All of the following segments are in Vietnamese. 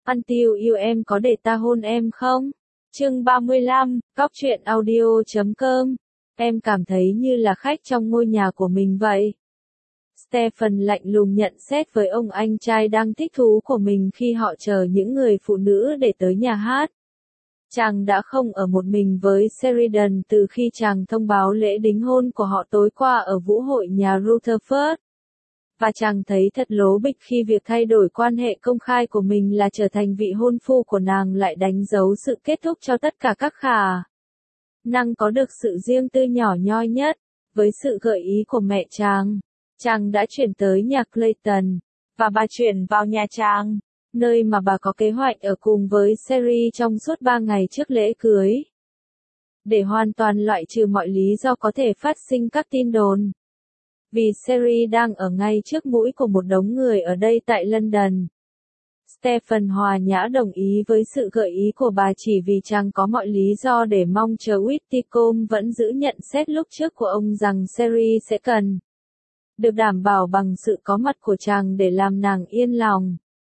Until You em có để ta hôn em không? Chương 35, Góc truyện audio.com. Em cảm thấy như là khách trong ngôi nhà của mình vậy. Stephen lạnh lùng nhận xét với ông anh trai đang thích thú của mình khi họ chờ những người phụ nữ để tới nhà hát. Chàng đã không ở một mình với Sheridan từ khi chàng thông báo lễ đính hôn của họ tối qua ở vũ hội nhà Rutherford. Và chàng thấy thật lố bịch khi việc thay đổi quan hệ công khai của mình là trở thành vị hôn phu của nàng lại đánh dấu sự kết thúc cho tất cả các khả năng có được sự riêng tư nhỏ nhoi nhất. Với sự gợi ý của mẹ chàng đã chuyển tới nhà Clayton, và bà chuyển vào nhà chàng, nơi mà bà có kế hoạch ở cùng với Sherry trong suốt 3 ngày trước lễ cưới. Để hoàn toàn loại trừ mọi lý do có thể phát sinh các tin đồn. Vì Sherry đang ở ngay trước mũi của một đống người ở đây tại London. Stephen hòa nhã đồng ý với sự gợi ý của bà chỉ vì chàng có mọi lý do để mong chờ Whitcomb vẫn giữ nhận xét lúc trước của ông rằng Sherry sẽ cần được đảm bảo bằng sự có mặt của chàng để làm nàng yên lòng.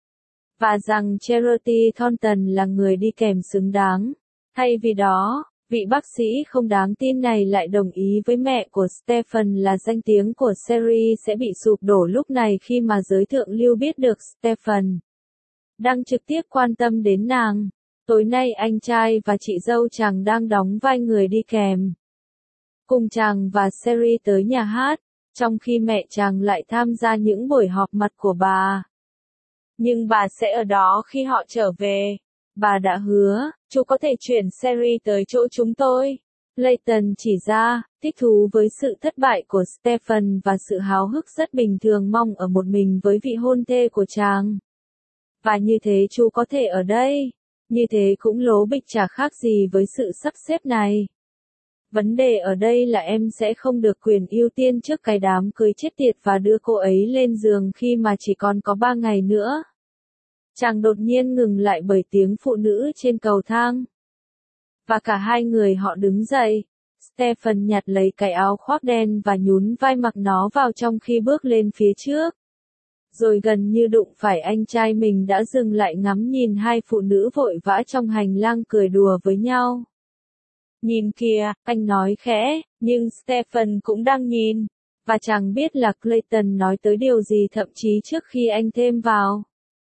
Và rằng Charity Thornton là người đi kèm xứng đáng. Thay vì đó, vị bác sĩ không đáng tin này lại đồng ý với mẹ của Stephen là danh tiếng của Sherry sẽ bị sụp đổ lúc này khi mà giới thượng lưu biết được Stephen đang trực tiếp quan tâm đến nàng. Tối nay anh trai và chị dâu chàng đang đóng vai người đi kèm cùng chàng và Sherry tới nhà hát, trong khi mẹ chàng lại tham gia những buổi họp mặt của bà. Nhưng bà sẽ ở đó khi họ trở về. Bà đã hứa, chú có thể chuyển Sherry tới chỗ chúng tôi. Clayton chỉ ra, thích thú với sự thất bại của Stephen và sự háo hức rất bình thường mong ở một mình với vị hôn thê của chàng. Và như thế chú có thể ở đây. Như thế cũng lố bịch chả khác gì với sự sắp xếp này. Vấn đề ở đây là em sẽ không được quyền ưu tiên trước cái đám cưới chết tiệt và đưa cô ấy lên giường khi mà chỉ còn có 3 ngày nữa. Chàng đột nhiên ngừng lại bởi tiếng phụ nữ trên cầu thang. Và cả hai người họ đứng dậy. Stephen nhặt lấy cái áo khoác đen và nhún vai mặc nó vào trong khi bước lên phía trước. Rồi gần như đụng phải anh trai mình đã dừng lại ngắm nhìn hai phụ nữ vội vã trong hành lang cười đùa với nhau. Nhìn kìa, anh nói khẽ, nhưng Stephen cũng đang nhìn. Và chàng biết là Clayton nói tới điều gì thậm chí trước khi anh thêm vào.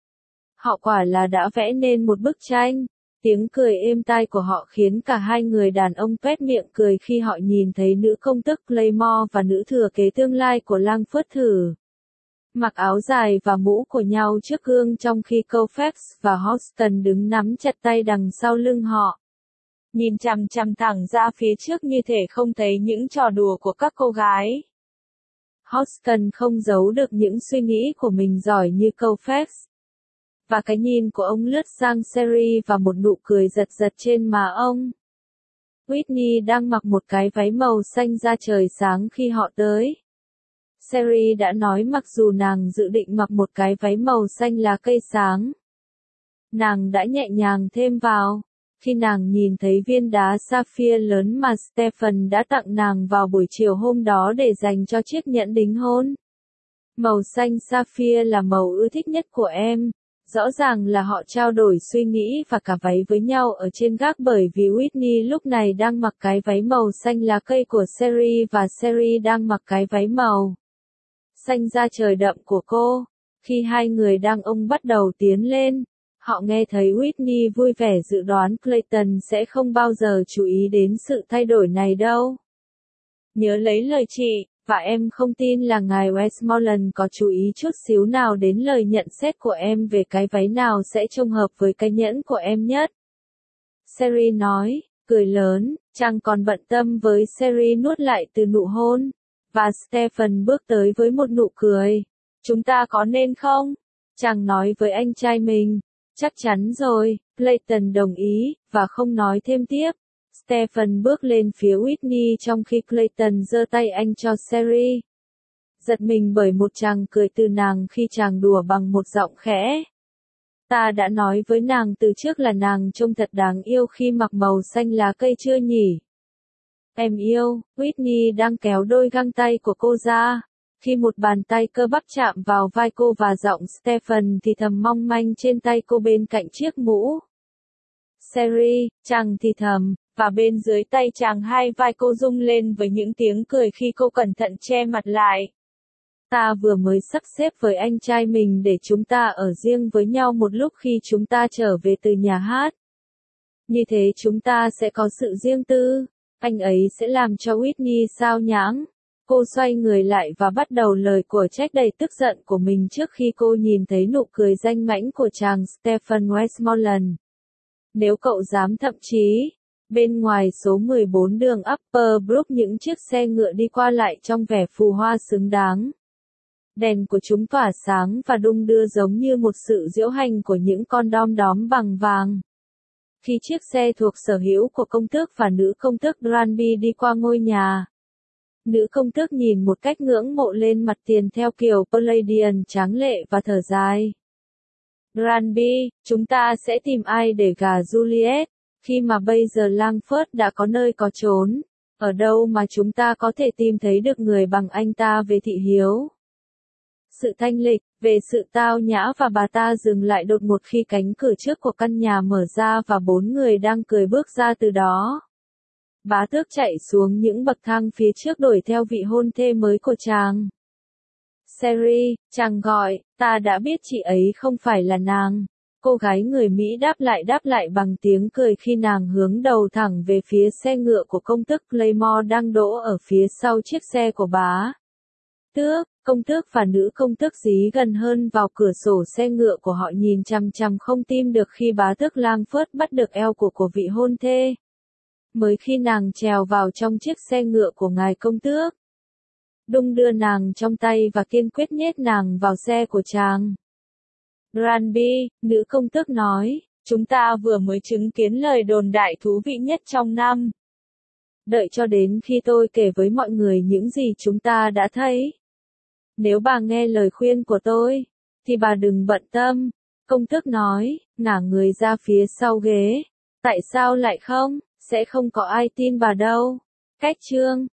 Họ quả là đã vẽ nên một bức tranh. Tiếng cười êm tai của họ khiến cả hai người đàn ông tuét miệng cười khi họ nhìn thấy nữ công tước Claymore và nữ thừa kế tương lai của Langford thử mặc áo dài và mũ của nhau trước gương trong khi Colfax và Houston đứng nắm chặt tay đằng sau lưng họ. Nhìn chằm chằm thẳng ra phía trước như thể không thấy những trò đùa của các cô gái. Houston không giấu được những suy nghĩ của mình giỏi như Colfax. Và cái nhìn của ông lướt sang Sherry và một nụ cười giật giật trên má ông. Whitney đang mặc một cái váy màu xanh da trời sáng khi họ tới. Sherry đã nói mặc dù nàng dự định mặc một cái váy màu xanh lá cây sáng. Nàng đã nhẹ nhàng thêm vào, khi nàng nhìn thấy viên đá sapphire lớn mà Stephen đã tặng nàng vào buổi chiều hôm đó để dành cho chiếc nhẫn đính hôn. Màu xanh sapphire là màu ưa thích nhất của em. Rõ ràng là họ trao đổi suy nghĩ và cả váy với nhau ở trên gác bởi vì Whitney lúc này đang mặc cái váy màu xanh lá cây của Sherry và Sherry đang mặc cái váy màu xanh da trời đậm của cô. Khi hai người đàn ông bắt đầu tiến lên, họ nghe thấy Whitney vui vẻ dự đoán Clayton sẽ không bao giờ chú ý đến sự thay đổi này đâu. Nhớ lấy lời chị, và em không tin là ngài Westmoreland có chú ý chút xíu nào đến lời nhận xét của em về cái váy nào sẽ trông hợp với cái nhẫn của em nhất. Sherry nói, cười lớn, chàng còn bận tâm với Sherry nuốt lại từ nụ hôn. Và Stephen bước tới với một nụ cười. Chúng ta có nên không? Chàng nói với anh trai mình. Chắc chắn rồi, Clayton đồng ý, và không nói thêm tiếp. Stephen bước lên phía Whitney trong khi Clayton giơ tay anh cho Sherry. Giật mình bởi một chàng cười từ nàng khi chàng đùa bằng một giọng khẽ. Ta đã nói với nàng từ trước là nàng trông thật đáng yêu khi mặc màu xanh lá cây chưa nhỉ? Em yêu, Whitney đang kéo đôi găng tay của cô ra. Khi một bàn tay cơ bắp chạm vào vai cô và giọng Stephen thì thầm mong manh trên tay cô bên cạnh chiếc mũ. Sherry, chàng thì thầm, và bên dưới tay chàng hai vai cô rung lên với những tiếng cười khi cô cẩn thận che mặt lại. Ta vừa mới sắp xếp với anh trai mình để chúng ta ở riêng với nhau một lúc khi chúng ta trở về từ nhà hát. Như thế chúng ta sẽ có sự riêng tư, anh ấy sẽ làm cho Whitney sao nhãng. Cô xoay người lại và bắt đầu lời của trách đầy tức giận của mình trước khi cô nhìn thấy nụ cười danh mãnh của chàng Stephen Westmoreland. Nếu cậu dám thậm chí, bên ngoài số 14 đường Upper Brook những chiếc xe ngựa đi qua lại trong vẻ phù hoa xứng đáng. Đèn của chúng tỏa sáng và đung đưa giống như một sự diễu hành của những con đom đóm bằng vàng. Khi chiếc xe thuộc sở hữu của công tước và nữ công tước Granby đi qua ngôi nhà, nữ công tước nhìn một cách ngưỡng mộ lên mặt tiền theo kiểu Palladian tráng lệ và thở dài. Granby, chúng ta sẽ tìm ai để gả Juliet, khi mà bây giờ Langford đã có nơi có chốn, ở đâu mà chúng ta có thể tìm thấy được người bằng anh ta về thị hiếu. Sự thanh lịch, về sự tao nhã và bà ta dừng lại đột ngột khi cánh cửa trước của căn nhà mở ra và 4 người đang cười bước ra từ đó. Bá tước chạy xuống những bậc thang phía trước đuổi theo vị hôn thê mới của chàng. Sherry, chàng gọi, ta đã biết chị ấy không phải là nàng. Cô gái người Mỹ đáp lại bằng tiếng cười khi nàng hướng đầu thẳng về phía xe ngựa của công tước Claymore đang đỗ ở phía sau chiếc xe của bá tước. Công tước và nữ công tước dí gần hơn vào cửa sổ xe ngựa của họ nhìn chằm chằm không tin được khi bá tước Langford bắt được eo của vị hôn thê. Mới khi nàng trèo vào trong chiếc xe ngựa của ngài công tước, đung đưa nàng trong tay và kiên quyết nhét nàng vào xe của chàng. Granby, nữ công tước nói, chúng ta vừa mới chứng kiến lời đồn đại thú vị nhất trong năm. Đợi cho đến khi tôi kể với mọi người những gì chúng ta đã thấy. Nếu bà nghe lời khuyên của tôi, thì bà đừng bận tâm. Công tước nói, ngả người ra phía sau ghế. Tại sao lại không? Sẽ không có ai tin bà đâu. Cách chương